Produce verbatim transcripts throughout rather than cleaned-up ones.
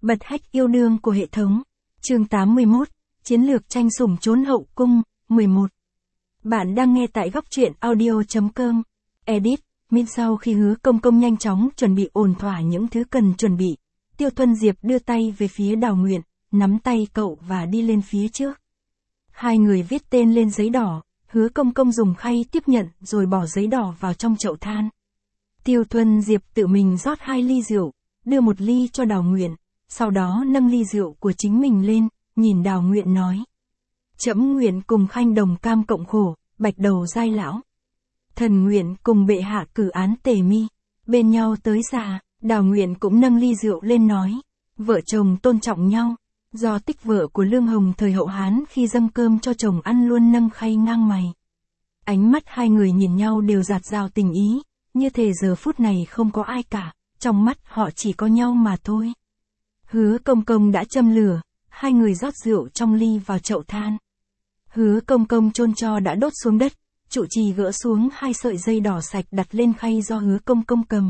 Bật hack yêu đương của hệ thống. Chương tám mươi mốt. Chiến lược tranh sủng trốn hậu cung. mười một. Bạn đang nghe tại góc truyện audio chấm com. Edit. Min sau khi Hứa Công Công nhanh chóng chuẩn bị ổn thỏa những thứ cần chuẩn bị, Tiêu Thuân Diệp đưa tay về phía Đào Nguyện, nắm tay cậu và đi lên phía trước. Hai người viết tên lên giấy đỏ, Hứa Công Công dùng khay tiếp nhận rồi bỏ giấy đỏ vào trong chậu than. Tiêu Thuân Diệp tự mình rót hai ly rượu, đưa một ly cho Đào Nguyện, sau đó nâng ly rượu của chính mình lên, nhìn Đào Nguyện nói. Trẫm nguyện cùng Khanh đồng cam cộng khổ, bạch đầu giai lão. Thần nguyện cùng bệ hạ cử án tề mi, bên nhau tới già. Đào Nguyện cũng nâng ly rượu lên nói. Vợ chồng tôn trọng nhau. Do tích vợ của Lương Hồng thời hậu Hán khi dâng cơm cho chồng ăn luôn nâng khay ngang mày. Ánh mắt hai người nhìn nhau đều dạt dào tình ý, như thể giờ phút này không có ai cả, trong mắt họ chỉ có nhau mà thôi. Hứa Công Công đã châm lửa, hai người rót rượu trong ly vào chậu than. Hứa Công Công chôn tro đã đốt xuống đất, trụ trì gỡ xuống hai sợi dây đỏ sạch đặt lên khay do Hứa Công Công cầm.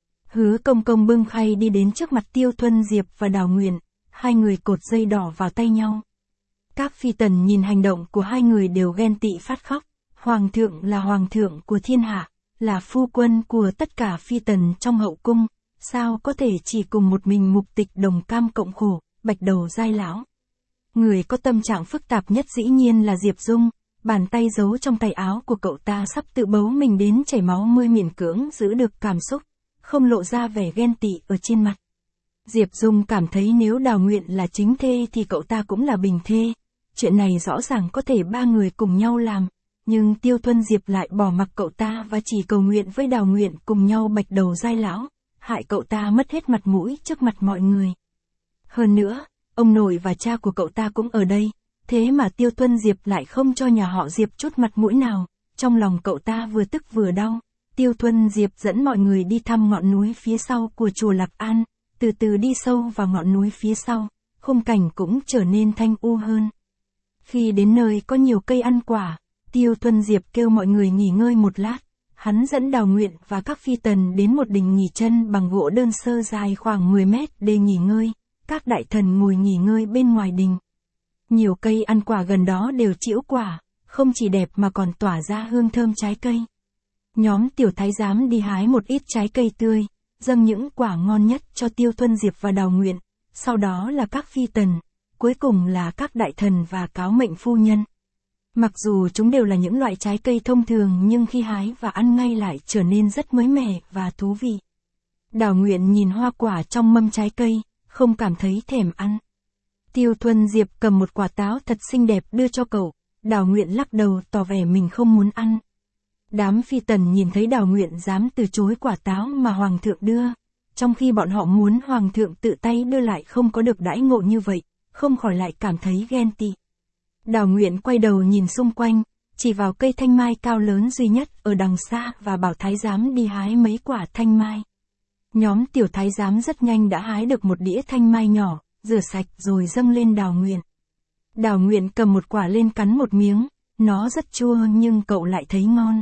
Hứa Công Công bưng khay đi đến trước mặt Tiêu Thuân Diệp và Đào Nguyện, hai người cột dây đỏ vào tay nhau. Các phi tần nhìn hành động của hai người đều ghen tị phát khóc. Hoàng thượng là hoàng thượng của thiên hạ, là phu quân của tất cả phi tần trong hậu cung, sao có thể chỉ cùng một mình mục tịch đồng cam cộng khổ, bạch đầu giai lão. Người có tâm trạng phức tạp nhất dĩ nhiên là Diệp Dung, bàn tay giấu trong tay áo của cậu ta sắp tự bấu mình đến chảy máu mới miễn cưỡng giữ được cảm xúc, không lộ ra vẻ ghen tị ở trên mặt. Diệp Dung cảm thấy nếu Đào Nguyện là chính thê thì cậu ta cũng là bình thê, chuyện này rõ ràng có thể ba người cùng nhau làm. Nhưng Tiêu Thuân Diệp lại bỏ mặc cậu ta và chỉ cầu nguyện với Đào Nguyện cùng nhau bạch đầu giai lão, hại cậu ta mất hết mặt mũi trước mặt mọi người. Hơn nữa, ông nội và cha của cậu ta cũng ở đây, thế mà Tiêu Thuân Diệp lại không cho nhà họ Diệp chút mặt mũi nào, trong lòng cậu ta vừa tức vừa đau. Tiêu Thuân Diệp dẫn mọi người đi thăm ngọn núi phía sau của chùa Lạc An, từ từ đi sâu vào ngọn núi phía sau, khung cảnh cũng trở nên thanh u hơn. Khi đến nơi có nhiều cây ăn quả, Tiêu Thuân Diệp kêu mọi người nghỉ ngơi một lát, hắn dẫn Đào Nguyện và các phi tần đến một đình nghỉ chân bằng gỗ đơn sơ dài khoảng mười mét để nghỉ ngơi, các đại thần ngồi nghỉ ngơi bên ngoài đình. Nhiều cây ăn quả gần đó đều trĩu quả, không chỉ đẹp mà còn tỏa ra hương thơm trái cây. Nhóm tiểu thái giám đi hái một ít trái cây tươi, dâng những quả ngon nhất cho Tiêu Thuân Diệp và Đào Nguyện, sau đó là các phi tần, cuối cùng là các đại thần và cáo mệnh phu nhân. Mặc dù chúng đều là những loại trái cây thông thường nhưng khi hái và ăn ngay lại trở nên rất mới mẻ và thú vị. Đào Nguyện nhìn hoa quả trong mâm trái cây, không cảm thấy thèm ăn. Tiêu Thuân Diệp cầm một quả táo thật xinh đẹp đưa cho cậu, Đào Nguyện lắc đầu tỏ vẻ mình không muốn ăn. Đám phi tần nhìn thấy Đào Nguyện dám từ chối quả táo mà hoàng thượng đưa, trong khi bọn họ muốn hoàng thượng tự tay đưa lại không có được đãi ngộ như vậy, không khỏi lại cảm thấy ghen tị. Đào Nguyện quay đầu nhìn xung quanh, chỉ vào cây thanh mai cao lớn duy nhất ở đằng xa và bảo thái giám đi hái mấy quả thanh mai. Nhóm tiểu thái giám rất nhanh đã hái được một đĩa thanh mai nhỏ, rửa sạch rồi dâng lên Đào Nguyện. Đào Nguyện cầm một quả lên cắn một miếng, nó rất chua nhưng cậu lại thấy ngon.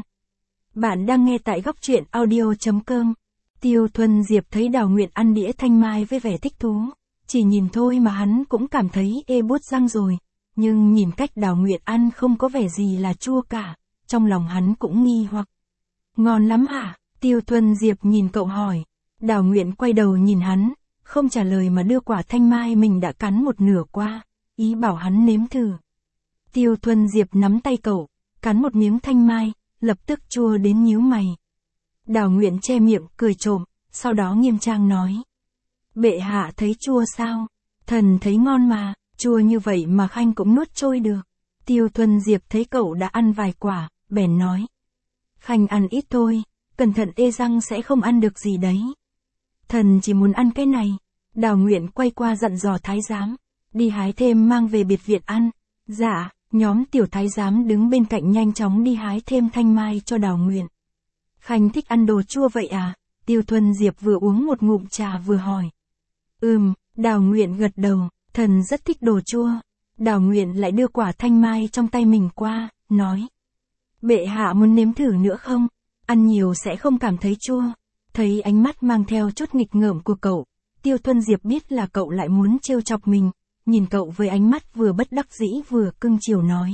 Bạn đang nghe tại góc truyện audio chấm com. Tiêu Thuân Diệp thấy Đào Nguyện ăn đĩa thanh mai với vẻ thích thú, chỉ nhìn thôi mà hắn cũng cảm thấy ê buốt răng rồi. Nhưng nhìn cách Đào Nguyện ăn không có vẻ gì là chua cả, trong lòng hắn cũng nghi hoặc. Ngon lắm hả? Tiêu Thuân Diệp nhìn cậu hỏi. Đào Nguyện quay đầu nhìn hắn, không trả lời mà đưa quả thanh mai mình đã cắn một nửa qua, ý bảo hắn nếm thử. Tiêu Thuân Diệp nắm tay cậu, cắn một miếng thanh mai, lập tức chua đến nhíu mày. Đào Nguyện che miệng cười trộm, sau đó nghiêm trang nói. Bệ hạ thấy chua sao? Thần thấy ngon mà. Chua như vậy mà Khanh cũng nuốt trôi được. Tiêu Thuân Diệp thấy cậu đã ăn vài quả, bèn nói. Khanh ăn ít thôi, cẩn thận ê răng sẽ không ăn được gì đấy. Thần chỉ muốn ăn cái này. Đào Nguyện quay qua dặn dò thái giám, đi hái thêm mang về biệt viện ăn. Dạ, nhóm tiểu thái giám đứng bên cạnh nhanh chóng đi hái thêm thanh mai cho Đào Nguyện. Khanh thích ăn đồ chua vậy à? Tiêu Thuân Diệp vừa uống một ngụm trà vừa hỏi. Ừm, Đào Nguyện gật đầu. Thần rất thích đồ chua. Đào Nguyện lại đưa quả thanh mai trong tay mình qua, nói. Bệ hạ muốn nếm thử nữa không? Ăn nhiều sẽ không cảm thấy chua. Thấy ánh mắt mang theo chút nghịch ngợm của cậu, Tiêu Thuân Diệp biết là cậu lại muốn trêu chọc mình, nhìn cậu với ánh mắt vừa bất đắc dĩ vừa cưng chiều nói.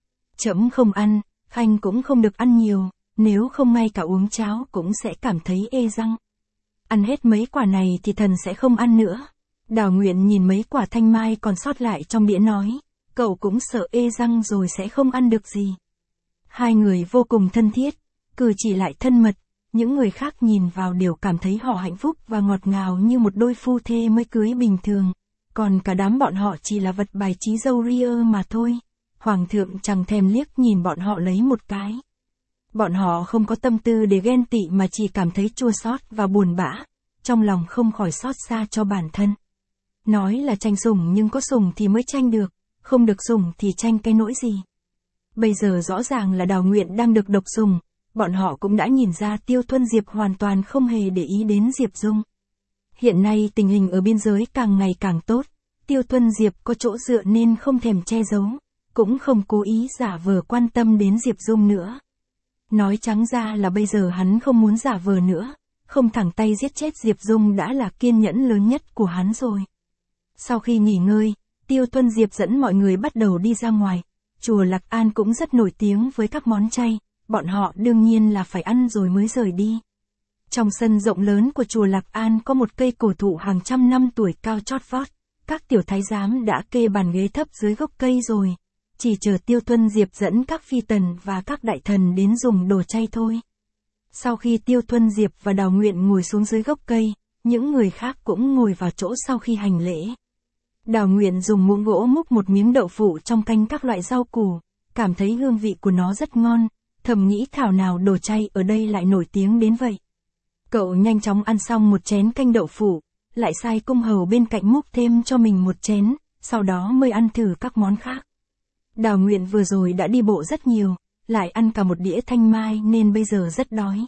Trẫm không ăn, Khanh cũng không được ăn nhiều, nếu không ngay cả uống cháo cũng sẽ cảm thấy ê răng. Ăn hết mấy quả này thì thần sẽ không ăn nữa. Đào Nguyện nhìn mấy quả thanh mai còn sót lại trong đĩa nói, cậu cũng sợ ê răng rồi sẽ không ăn được gì. Hai người vô cùng thân thiết, cử chỉ lại thân mật, những người khác nhìn vào đều cảm thấy họ hạnh phúc và ngọt ngào như một đôi phu thê mới cưới bình thường, còn cả đám bọn họ chỉ là vật bài trí dâu ria mà thôi. Hoàng thượng chẳng thèm liếc nhìn bọn họ lấy một cái. Bọn họ không có tâm tư để ghen tị mà chỉ cảm thấy chua xót và buồn bã, trong lòng không khỏi xót xa cho bản thân. Nói là tranh sủng nhưng có sủng thì mới tranh được, không được sủng thì tranh cái nỗi gì. Bây giờ rõ ràng là Đào Nguyện đang được độc sủng, bọn họ cũng đã nhìn ra Tiêu Thuân Diệp hoàn toàn không hề để ý đến Diệp Dung. Hiện nay tình hình ở biên giới càng ngày càng tốt, Tiêu Thuân Diệp có chỗ dựa nên không thèm che giấu, cũng không cố ý giả vờ quan tâm đến Diệp Dung nữa. Nói trắng ra là bây giờ hắn không muốn giả vờ nữa, không thẳng tay giết chết Diệp Dung đã là kiên nhẫn lớn nhất của hắn rồi. Sau khi nghỉ ngơi, Tiêu Thuân Diệp dẫn mọi người bắt đầu đi ra ngoài. Chùa Lạc An cũng rất nổi tiếng với các món chay, bọn họ đương nhiên là phải ăn rồi mới rời đi. Trong sân rộng lớn của chùa Lạc An có một cây cổ thụ hàng trăm năm tuổi cao chót vót, các tiểu thái giám đã kê bàn ghế thấp dưới gốc cây rồi, chỉ chờ Tiêu Thuân Diệp dẫn các phi tần và các đại thần đến dùng đồ chay thôi. Sau khi Tiêu Thuân Diệp và Đào Nguyện ngồi xuống dưới gốc cây, những người khác cũng ngồi vào chỗ sau khi hành lễ. Đào Nguyện dùng muỗng gỗ múc một miếng đậu phụ trong canh các loại rau củ, cảm thấy hương vị của nó rất ngon, thầm nghĩ thảo nào đồ chay ở đây lại nổi tiếng đến vậy. Cậu nhanh chóng ăn xong một chén canh đậu phụ, lại sai cung hầu bên cạnh múc thêm cho mình một chén, sau đó mới ăn thử các món khác. Đào Nguyện vừa rồi đã đi bộ rất nhiều, lại ăn cả một đĩa thanh mai nên bây giờ rất đói.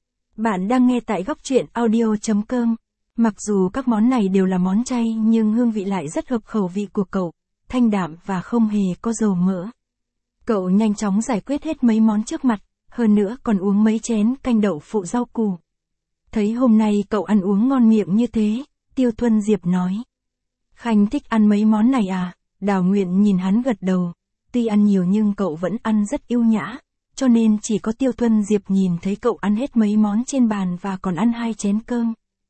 Bạn đang nghe tại góc truyện audio chấm com. Mặc dù các món này đều là món chay nhưng hương vị lại rất hợp khẩu vị của cậu, thanh đạm và không hề có dầu mỡ. Cậu nhanh chóng giải quyết hết mấy món trước mặt, hơn nữa còn uống mấy chén canh đậu phụ rau củ. Thấy hôm nay cậu ăn uống ngon miệng như thế, Tiêu Thuân Diệp nói. Khanh thích ăn mấy món này à? Đào Nguyện nhìn hắn gật đầu. Tuy ăn nhiều nhưng cậu vẫn ăn rất yêu nhã, cho nên chỉ có Tiêu Thuân Diệp nhìn thấy cậu ăn hết mấy món trên bàn và còn ăn hai chén cơm.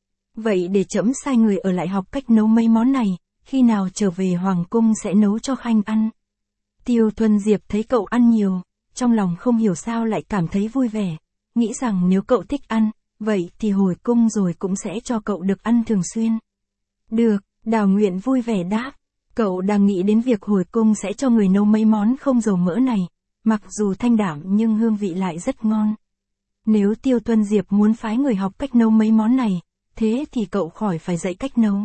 Vậy để trẫm sai người ở lại học cách nấu mấy món này, khi nào trở về Hoàng cung sẽ nấu cho Khanh ăn. Tiêu Thuân Diệp thấy cậu ăn nhiều, trong lòng không hiểu sao lại cảm thấy vui vẻ, nghĩ rằng nếu cậu thích ăn, vậy thì hồi cung rồi cũng sẽ cho cậu được ăn thường xuyên. Được, Đào Nguyện vui vẻ đáp, cậu đang nghĩ đến việc hồi cung sẽ cho người nấu mấy món không dầu mỡ này, mặc dù thanh đạm nhưng hương vị lại rất ngon. Nếu Tiêu Thuân Diệp muốn phái người học cách nấu mấy món này, thế thì cậu khỏi phải dạy cách nấu.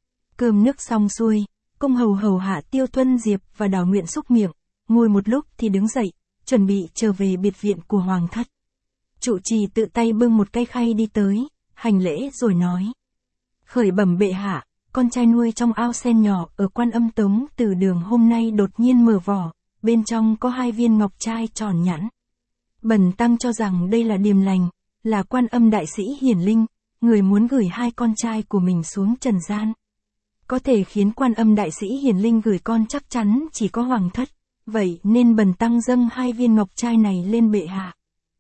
Cơm nước xong xuôi, cung hầu hầu hạ Tiêu Thuân Diệp và Đào Nguyện xúc miệng, ngồi một lúc thì đứng dậy, chuẩn bị trở về biệt viện của Hoàng thất. Trụ trì tự tay bưng một cây khay đi tới, hành lễ rồi nói. Khởi bẩm bệ hạ, con trai nuôi trong ao sen nhỏ ở Quan Âm Tống từ đường hôm nay đột nhiên mở vỏ, bên trong có hai viên ngọc trai tròn nhẵn. Bần tăng cho rằng đây là điềm lành, là Quan Âm đại sĩ hiển linh, người muốn gửi hai con trai của mình xuống trần gian. Có thể khiến Quan Âm đại sĩ hiển linh gửi con chắc chắn chỉ có Hoàng thất, vậy nên bần tăng dâng hai viên ngọc trai này lên bệ hạ.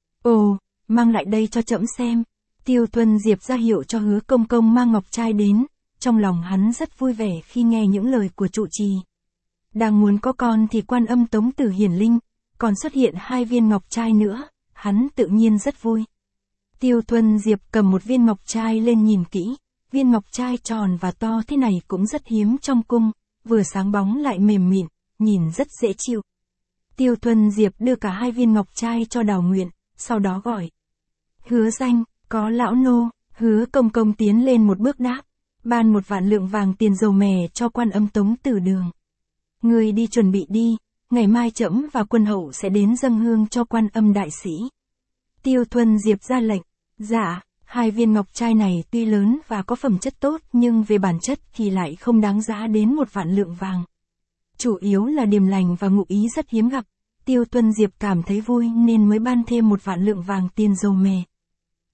Ồ, mang lại đây cho trẫm xem. Tiêu Thuân Diệp ra hiệu cho Hứa công công mang ngọc trai đến, trong lòng hắn rất vui vẻ khi nghe những lời của trụ trì. Đang muốn có con thì Quan Âm Tống tử hiển linh, còn xuất hiện hai viên ngọc trai nữa, hắn tự nhiên rất vui. Tiêu Thuân Diệp cầm một viên ngọc trai lên nhìn kỹ, viên ngọc trai tròn và to thế này cũng rất hiếm trong cung, vừa sáng bóng lại mềm mịn, nhìn rất dễ chịu. Tiêu Thuân Diệp đưa cả hai viên ngọc trai cho Đào Nguyện, sau đó gọi. Hứa danh, có lão nô, Hứa công công tiến lên một bước đáp, ban một vạn lượng vàng tiền dầu mè cho Quan Âm Tống tử đường. Người đi chuẩn bị đi, ngày mai trẫm và quân hậu sẽ đến dâng hương cho Quan Âm đại sĩ. Tiêu Thuân Diệp ra lệnh, dạ, hai viên ngọc trai này tuy lớn và có phẩm chất tốt nhưng về bản chất thì lại không đáng giá đến một vạn lượng vàng. Chủ yếu là điềm lành và ngụ ý rất hiếm gặp, Tiêu Thuân Diệp cảm thấy vui nên mới ban thêm một vạn lượng vàng tiền dầu mè.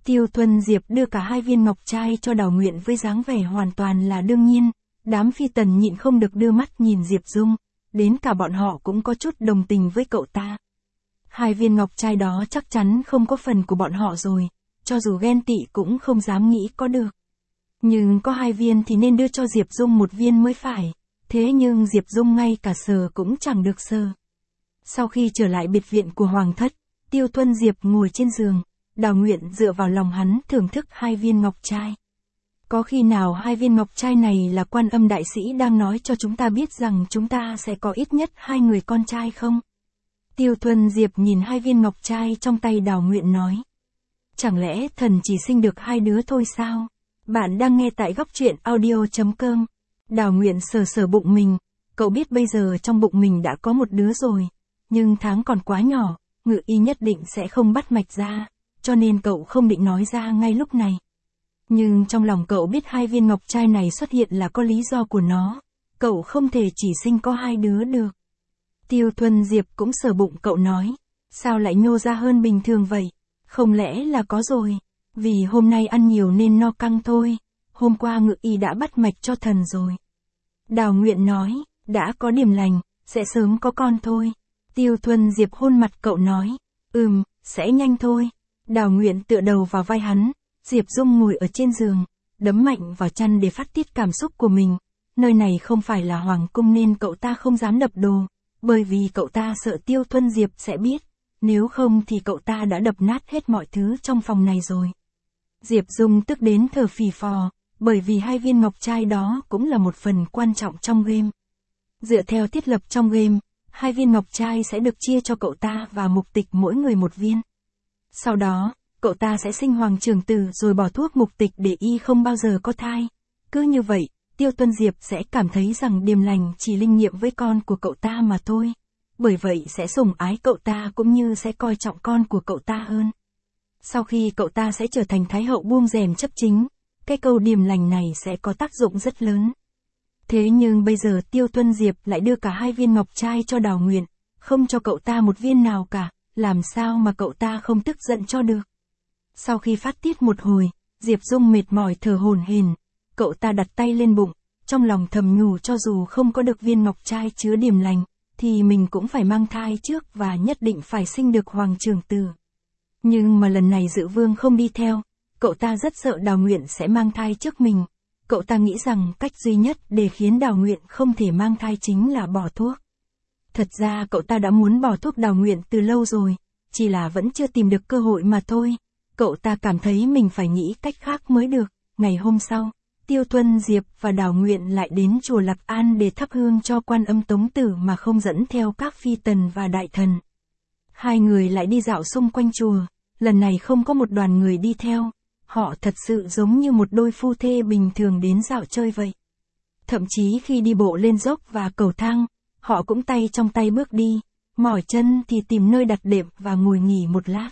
Tiêu Thuần Diệp đưa cả hai viên ngọc trai cho Đào Nguyện với dáng vẻ hoàn toàn là đương nhiên, đám phi tần nhịn không được đưa mắt nhìn Diệp Dung, đến cả bọn họ cũng có chút đồng tình với cậu ta. Hai viên ngọc trai đó chắc chắn không có phần của bọn họ rồi, cho dù ghen tị cũng không dám nghĩ có được. Nhưng có hai viên thì nên đưa cho Diệp Dung một viên mới phải, thế nhưng Diệp Dung ngay cả sờ cũng chẳng được sờ. Sau khi trở lại biệt viện của Hoàng thất, Tiêu Thuần Diệp ngồi trên giường, Đào Nguyện dựa vào lòng hắn thưởng thức hai viên ngọc trai. Có khi nào hai viên ngọc trai này là Quan Âm đại sĩ đang nói cho chúng ta biết rằng chúng ta sẽ có ít nhất hai người con trai không? Tiêu Thuần Diệp nhìn hai viên ngọc trai trong tay Đào Nguyện nói. Chẳng lẽ thần chỉ sinh được hai đứa thôi sao? Bạn đang nghe tại góc truyện audio chấm com. Đào Nguyện sờ sờ bụng mình, cậu biết bây giờ trong bụng mình đã có một đứa rồi, nhưng tháng còn quá nhỏ, Ngự y nhất định sẽ không bắt mạch ra, cho nên cậu không định nói ra ngay lúc này. Nhưng trong lòng cậu biết hai viên ngọc trai này xuất hiện là có lý do của nó, cậu không thể chỉ sinh có hai đứa được. Tiêu Thuần Diệp cũng sờ bụng cậu nói, sao lại nhô ra hơn bình thường vậy? Không lẽ là có rồi, vì hôm nay ăn nhiều nên no căng thôi, hôm qua Ngự y đã bắt mạch cho thần rồi. Đào Nguyện nói, đã có điểm lành, sẽ sớm có con thôi. Tiêu Thuần Diệp hôn mặt cậu nói, ừm, sẽ nhanh thôi. Đào Nguyện tựa đầu vào vai hắn, Diệp Dung ngồi ở trên giường, đấm mạnh vào chăn để phát tiết cảm xúc của mình. Nơi này không phải là hoàng cung nên cậu ta không dám đập đồ, bởi vì cậu ta sợ Tiêu Thuần Diệp sẽ biết, nếu không thì cậu ta đã đập nát hết mọi thứ trong phòng này rồi. Diệp Dung tức đến thở phì phò, bởi vì hai viên ngọc trai đó cũng là một phần quan trọng trong game. Dựa theo thiết lập trong game, hai viên ngọc trai sẽ được chia cho cậu ta và mục tịch mỗi người một viên. Sau đó, cậu ta sẽ sinh hoàng trưởng tử rồi bỏ thuốc mục tịch để y không bao giờ có thai. Cứ như vậy, Tiêu Thuần Diệp sẽ cảm thấy rằng Điềm Lành chỉ linh nghiệm với con của cậu ta mà thôi. Bởi vậy sẽ sủng ái cậu ta cũng như sẽ coi trọng con của cậu ta hơn. Sau khi cậu ta sẽ trở thành Thái hậu buông rèm chấp chính, cái câu Điềm Lành này sẽ có tác dụng rất lớn. Thế nhưng bây giờ Tiêu Thuần Diệp lại đưa cả hai viên ngọc trai cho Đào Nguyện, không cho cậu ta một viên nào cả, làm sao mà cậu ta không tức giận cho được. Sau khi phát tiết một hồi, Diệp Dung mệt mỏi thở hổn hển, cậu ta đặt tay lên bụng, trong lòng thầm nhủ cho dù không có được viên ngọc trai chứa Điềm Lành, thì mình cũng phải mang thai trước và nhất định phải sinh được hoàng trưởng tử. Nhưng mà lần này Dự Vương không đi theo, cậu ta rất sợ Đào Nguyện sẽ mang thai trước mình. Cậu ta nghĩ rằng cách duy nhất để khiến Đào Nguyện không thể mang thai chính là bỏ thuốc. Thật ra cậu ta đã muốn bỏ thuốc Đào Nguyện từ lâu rồi, chỉ là vẫn chưa tìm được cơ hội mà thôi. Cậu ta cảm thấy mình phải nghĩ cách khác mới được. Ngày hôm sau, Tiêu Thuần Diệp và Đào Nguyện lại đến chùa Lạc An để thắp hương cho Quan Âm Tống Tử mà không dẫn theo các phi tần và đại thần. Hai người lại đi dạo xung quanh chùa, lần này không có một đoàn người đi theo. Họ thật sự giống như một đôi phu thê bình thường đến dạo chơi vậy. Thậm chí khi đi bộ lên dốc và cầu thang, họ cũng tay trong tay bước đi, mỏi chân thì tìm nơi đặt đệm và ngồi nghỉ một lát.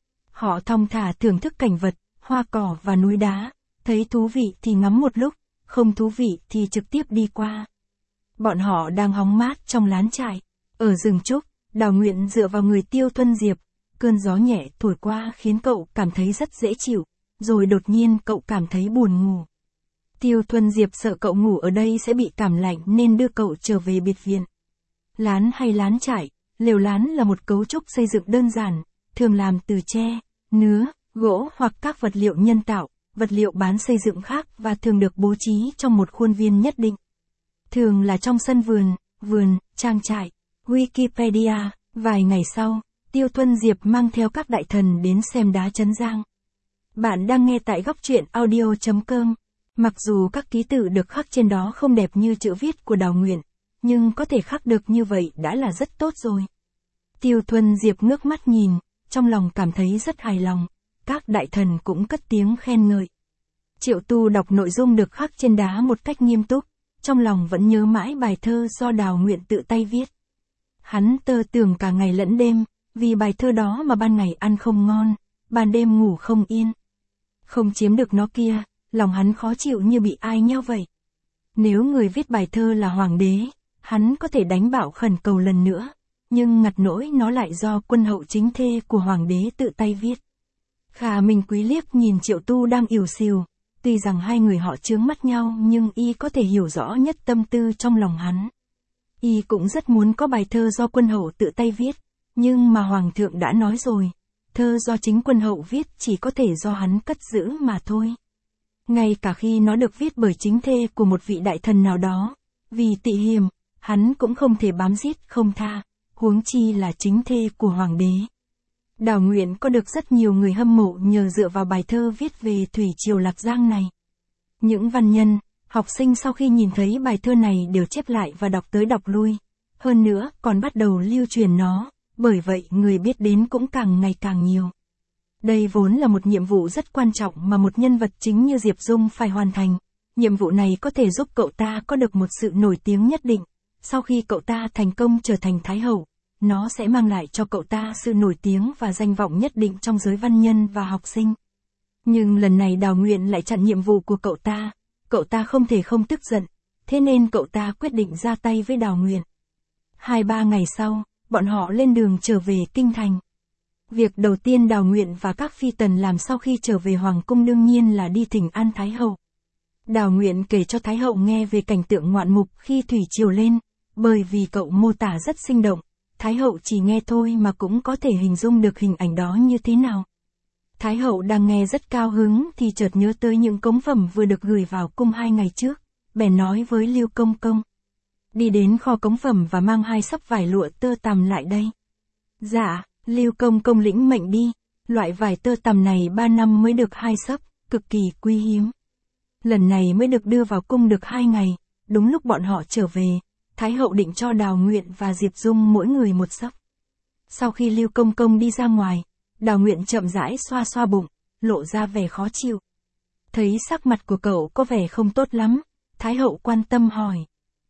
Họ thong thả thưởng thức cảnh vật, hoa cỏ và núi đá, thấy thú vị thì ngắm một lúc, không thú vị thì trực tiếp đi qua. Bọn họ đang hóng mát trong lán trại, ở rừng trúc, Đào Nguyện dựa vào người Tiêu Thuần Diệp, cơn gió nhẹ thổi qua khiến cậu cảm thấy rất dễ chịu. Rồi đột nhiên cậu cảm thấy buồn ngủ. Tiêu Thuần Diệp sợ cậu ngủ ở đây sẽ bị cảm lạnh nên đưa cậu trở về biệt viện. Lán hay lán trại, lều lán là một cấu trúc xây dựng đơn giản, thường làm từ tre, nứa, gỗ hoặc các vật liệu nhân tạo, vật liệu bán xây dựng khác và thường được bố trí trong một khuôn viên nhất định. Thường là trong sân vườn, vườn, trang trại. Wikipedia, vài ngày sau, Tiêu Thuần Diệp mang theo các đại thần đến xem đá Trấn Giang. Bạn đang nghe tại góc truyện audio chấm com. Mặc dù các ký tự được khắc trên đó không đẹp như chữ viết của Đào Nguyện, nhưng có thể khắc được như vậy đã là rất tốt rồi. Tiêu Thuần Diệp ngước mắt nhìn, trong lòng cảm thấy rất hài lòng, các đại thần cũng cất tiếng khen ngợi. Triệu Tu đọc nội dung được khắc trên đá một cách nghiêm túc, trong lòng vẫn nhớ mãi bài thơ do Đào Nguyện tự tay viết. Hắn tơ tưởng cả ngày lẫn đêm, vì bài thơ đó mà ban ngày ăn không ngon, ban đêm ngủ không yên. Không chiếm được nó kia, lòng hắn khó chịu như bị ai nheo vậy. Nếu người viết bài thơ là hoàng đế, hắn có thể đánh bảo khẩn cầu lần nữa, nhưng ngặt nỗi nó lại do quân hậu chính thê của hoàng đế tự tay viết. Khả Minh Quý liếc nhìn Triệu Tu đang ỉu xìu, tuy rằng hai người họ chướng mắt nhau nhưng y có thể hiểu rõ nhất tâm tư trong lòng hắn. Y cũng rất muốn có bài thơ do quân hậu tự tay viết, nhưng mà Hoàng thượng đã nói rồi, thơ do chính quân hậu viết chỉ có thể do hắn cất giữ mà thôi. Ngay cả khi nó được viết bởi chính thê của một vị đại thần nào đó, vì tị hiềm, hắn cũng không thể bám giết không tha, huống chi là chính thê của hoàng đế. Đào Nguyện có được rất nhiều người hâm mộ nhờ dựa vào bài thơ viết về thủy triều Lạc Giang này. Những văn nhân, học sinh sau khi nhìn thấy bài thơ này đều chép lại và đọc tới đọc lui, hơn nữa còn bắt đầu lưu truyền nó, bởi vậy người biết đến cũng càng ngày càng nhiều. Đây vốn là một nhiệm vụ rất quan trọng mà một nhân vật chính như Diệp Dung phải hoàn thành. Nhiệm vụ này có thể giúp cậu ta có được một sự nổi tiếng nhất định. Sau khi cậu ta thành công trở thành Thái Hậu, nó sẽ mang lại cho cậu ta sự nổi tiếng và danh vọng nhất định trong giới văn nhân và học sinh. Nhưng lần này Đào Nguyện lại chặn nhiệm vụ của cậu ta. Cậu ta không thể không tức giận, thế nên cậu ta quyết định ra tay với Đào Nguyện. Hai ba ngày sau, bọn họ lên đường trở về kinh thành. Việc đầu tiên Đào Nguyện và các phi tần làm sau khi trở về Hoàng cung đương nhiên là đi thỉnh an Thái Hậu. Đào Nguyện kể cho Thái Hậu nghe về cảnh tượng ngoạn mục khi thủy triều lên, bởi vì cậu mô tả rất sinh động, Thái Hậu chỉ nghe thôi mà cũng có thể hình dung được hình ảnh đó như thế nào. Thái Hậu đang nghe rất cao hứng thì chợt nhớ tới những cống phẩm vừa được gửi vào cung hai ngày trước, bèn nói với Lưu Công Công. Đi đến kho cống phẩm và mang hai xấp vải lụa tơ tằm lại đây. Dạ, Lưu Công Công lĩnh mệnh đi, loại vải tơ tằm này ba năm mới được hai xấp, cực kỳ quý hiếm. Lần này mới được đưa vào cung được hai ngày, đúng lúc bọn họ trở về, Thái Hậu định cho Đào Nguyện và Diệp Dung mỗi người một xấp. Sau khi Lưu Công Công đi ra ngoài, Đào Nguyện chậm rãi xoa xoa bụng, lộ ra vẻ khó chịu. Thấy sắc mặt của cậu có vẻ không tốt lắm, Thái Hậu quan tâm hỏi.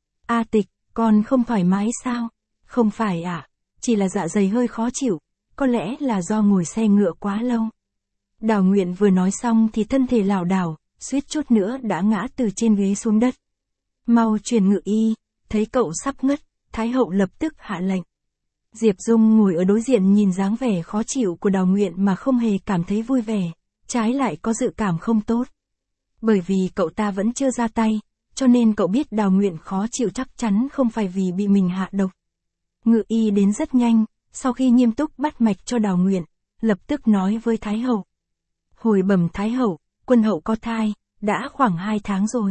A Tịch, con không thoải mái sao? Không phải ạ, à? Chỉ là dạ dày hơi khó chịu, có lẽ là do ngồi xe ngựa quá lâu. Đào Nguyện vừa nói xong thì thân thể lảo đảo, suýt chút nữa đã ngã từ trên ghế xuống đất. Mau truyền ngự y, thấy cậu sắp ngất, Thái Hậu lập tức hạ lệnh. Diệp Dung ngồi ở đối diện nhìn dáng vẻ khó chịu của Đào Nguyện mà không hề cảm thấy vui vẻ, trái lại có dự cảm không tốt. Bởi vì cậu ta vẫn chưa ra tay, cho nên cậu biết Đào Nguyện khó chịu chắc chắn không phải vì bị mình hạ độc. Ngự y đến rất nhanh, sau khi nghiêm túc bắt mạch cho Đào Nguyện, lập tức nói với Thái Hậu. Hồi bẩm Thái Hậu, quân hậu có thai, đã khoảng hai tháng rồi.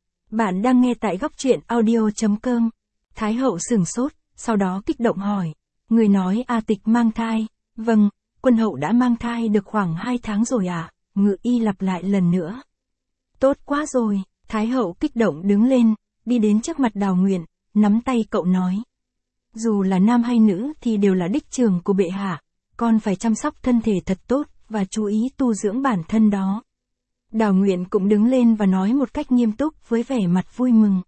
Bạn đang nghe tại góc truyện audio chấm com. Thái Hậu sửng sốt, sau đó kích động hỏi. Người nói A Tịch mang thai, vâng, quân hậu đã mang thai được khoảng hai tháng rồi à, ngự y lặp lại lần nữa. Tốt quá rồi, Thái Hậu kích động đứng lên, đi đến trước mặt Đào Nguyện, nắm tay cậu nói. Dù là nam hay nữ thì đều là đích trưởng của bệ hạ, con phải chăm sóc thân thể thật tốt, và chú ý tu dưỡng bản thân đó. Đào Nguyện cũng đứng lên và nói một cách nghiêm túc với vẻ mặt vui mừng.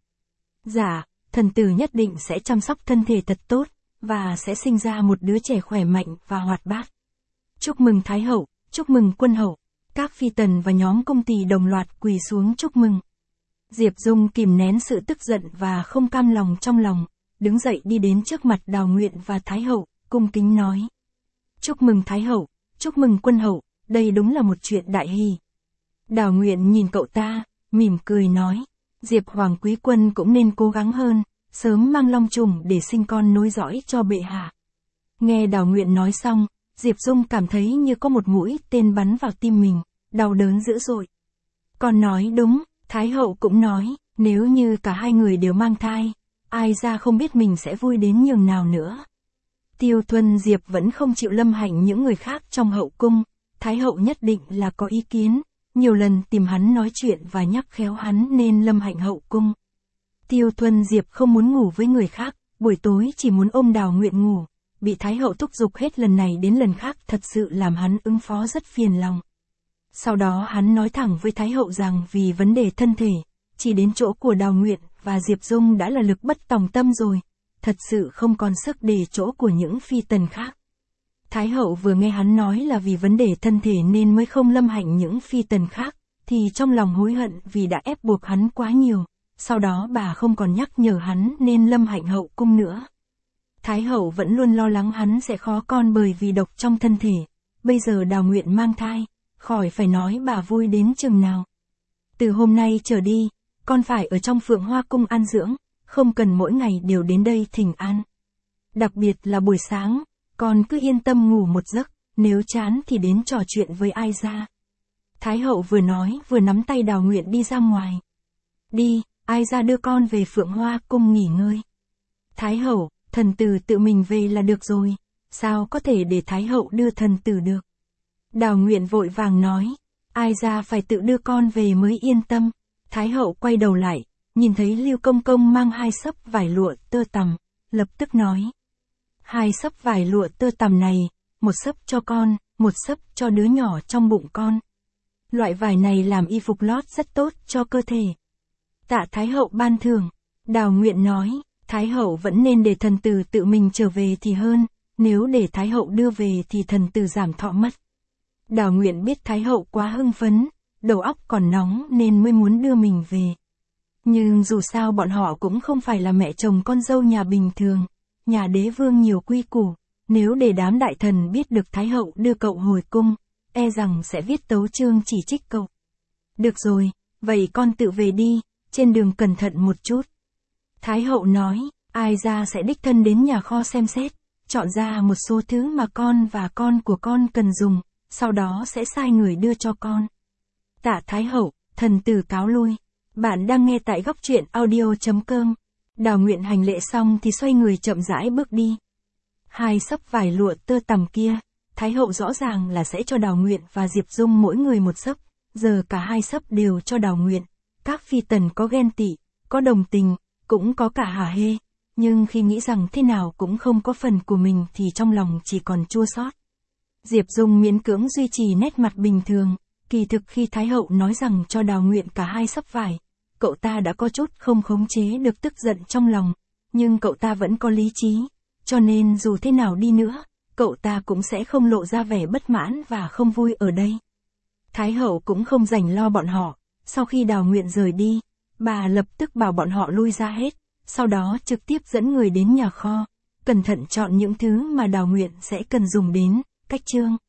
Dạ, thần tử nhất định sẽ chăm sóc thân thể thật tốt, và sẽ sinh ra một đứa trẻ khỏe mạnh và hoạt bát. Chúc mừng Thái Hậu, chúc mừng quân hậu. Các phi tần và nhóm cung tỳ đồng loạt quỳ xuống chúc mừng. Diệp Dung kìm nén sự tức giận và không cam lòng trong lòng, đứng dậy đi đến trước mặt Đào Nguyện và Thái Hậu, cung kính nói. Chúc mừng Thái Hậu, chúc mừng quân hậu, đây đúng là một chuyện đại hỷ. Đào Nguyện nhìn cậu ta, mỉm cười nói. Diệp Hoàng quý quân cũng nên cố gắng hơn, sớm mang long trùng để sinh con nối dõi cho bệ hạ. Nghe Đào Nguyện nói xong, Diệp Dung cảm thấy như có một mũi tên bắn vào tim mình, đau đớn dữ dội. Con nói đúng, Thái Hậu cũng nói, nếu như cả hai người đều mang thai, ai ra không biết mình sẽ vui đến nhường nào nữa. Tiêu Thuần Diệp vẫn không chịu lâm hạnh những người khác trong hậu cung, Thái Hậu nhất định là có ý kiến, nhiều lần tìm hắn nói chuyện và nhắc khéo hắn nên lâm hạnh hậu cung. Tiêu Thuần Diệp không muốn ngủ với người khác, buổi tối chỉ muốn ôm Đào Nguyện ngủ, bị Thái Hậu thúc giục hết lần này đến lần khác thật sự làm hắn ứng phó rất phiền lòng. Sau đó hắn nói thẳng với Thái Hậu rằng vì vấn đề thân thể, chỉ đến chỗ của Đào Nguyện và Diệp Dung đã là lực bất tòng tâm rồi, thật sự không còn sức để chỗ của những phi tần khác. Thái Hậu vừa nghe hắn nói là vì vấn đề thân thể nên mới không lâm hạnh những phi tần khác, thì trong lòng hối hận vì đã ép buộc hắn quá nhiều, sau đó bà không còn nhắc nhở hắn nên lâm hạnh hậu cung nữa. Thái Hậu vẫn luôn lo lắng hắn sẽ khó con bởi vì độc trong thân thể, bây giờ Đào Nguyện mang thai, khỏi phải nói bà vui đến chừng nào. Từ hôm nay trở đi, con phải ở trong Phượng Hoa Cung an dưỡng, không cần mỗi ngày đều đến đây thỉnh an. Đặc biệt là buổi sáng, con cứ yên tâm ngủ một giấc, nếu chán thì đến trò chuyện với ai ra. Thái hậu vừa nói vừa nắm tay Đào Nguyện đi ra ngoài. Đi, ai ra đưa con về Phượng Hoa Cung nghỉ ngơi. Thái hậu, thần tử tự mình về là được rồi, sao có thể để Thái hậu đưa thần tử được. Đào Nguyện vội vàng nói, ai ra phải tự đưa con về mới yên tâm. Thái hậu quay đầu lại, nhìn thấy Lưu Công Công mang hai xấp vải lụa tơ tằm, lập tức nói. Hai xấp vải lụa tơ tằm này, một xấp cho con, một xấp cho đứa nhỏ trong bụng con. Loại vải này làm y phục lót rất tốt cho cơ thể. Tạ Thái hậu ban thưởng. Đào Nguyện nói, Thái hậu vẫn nên để thần tử tự mình trở về thì hơn, nếu để Thái hậu đưa về thì thần tử giảm thọ mất. Đào Nguyện biết Thái hậu quá hưng phấn, đầu óc còn nóng nên mới muốn đưa mình về. Nhưng dù sao bọn họ cũng không phải là mẹ chồng con dâu nhà bình thường, nhà đế vương nhiều quy củ, nếu để đám đại thần biết được Thái hậu đưa cậu hồi cung, e rằng sẽ viết tấu chương chỉ trích cậu. Được rồi, vậy con tự về đi, trên đường cẩn thận một chút. Thái hậu nói, ai ra sẽ đích thân đến nhà kho xem xét, chọn ra một số thứ mà con và con của con cần dùng, sau đó sẽ sai người đưa cho con. Tạ Thái hậu, thần tử cáo lui. Bạn đang nghe tại góc truyện audio chấm com. Đào Nguyện hành lễ xong thì xoay người chậm rãi bước đi. Hai xấp vải lụa tơ tằm kia, Thái hậu rõ ràng là sẽ cho Đào Nguyện và Diệp Dung mỗi người một xấp, giờ cả hai xấp đều cho Đào Nguyện. Các phi tần có ghen tị, có đồng tình, cũng có cả hả hê, nhưng khi nghĩ rằng thế nào cũng không có phần của mình thì trong lòng chỉ còn chua xót. Diệp Dung miễn cưỡng duy trì nét mặt bình thường, kỳ thực khi Thái hậu nói rằng cho Đào Nguyện cả hai xấp vải, cậu ta đã có chút không khống chế được tức giận trong lòng, nhưng cậu ta vẫn có lý trí, cho nên dù thế nào đi nữa, cậu ta cũng sẽ không lộ ra vẻ bất mãn và không vui ở đây. Thái hậu cũng không rảnh lo bọn họ, sau khi Đào Nguyện rời đi, bà lập tức bảo bọn họ lui ra hết, sau đó trực tiếp dẫn người đến nhà kho, cẩn thận chọn những thứ mà Đào Nguyện sẽ cần dùng đến. Cách chương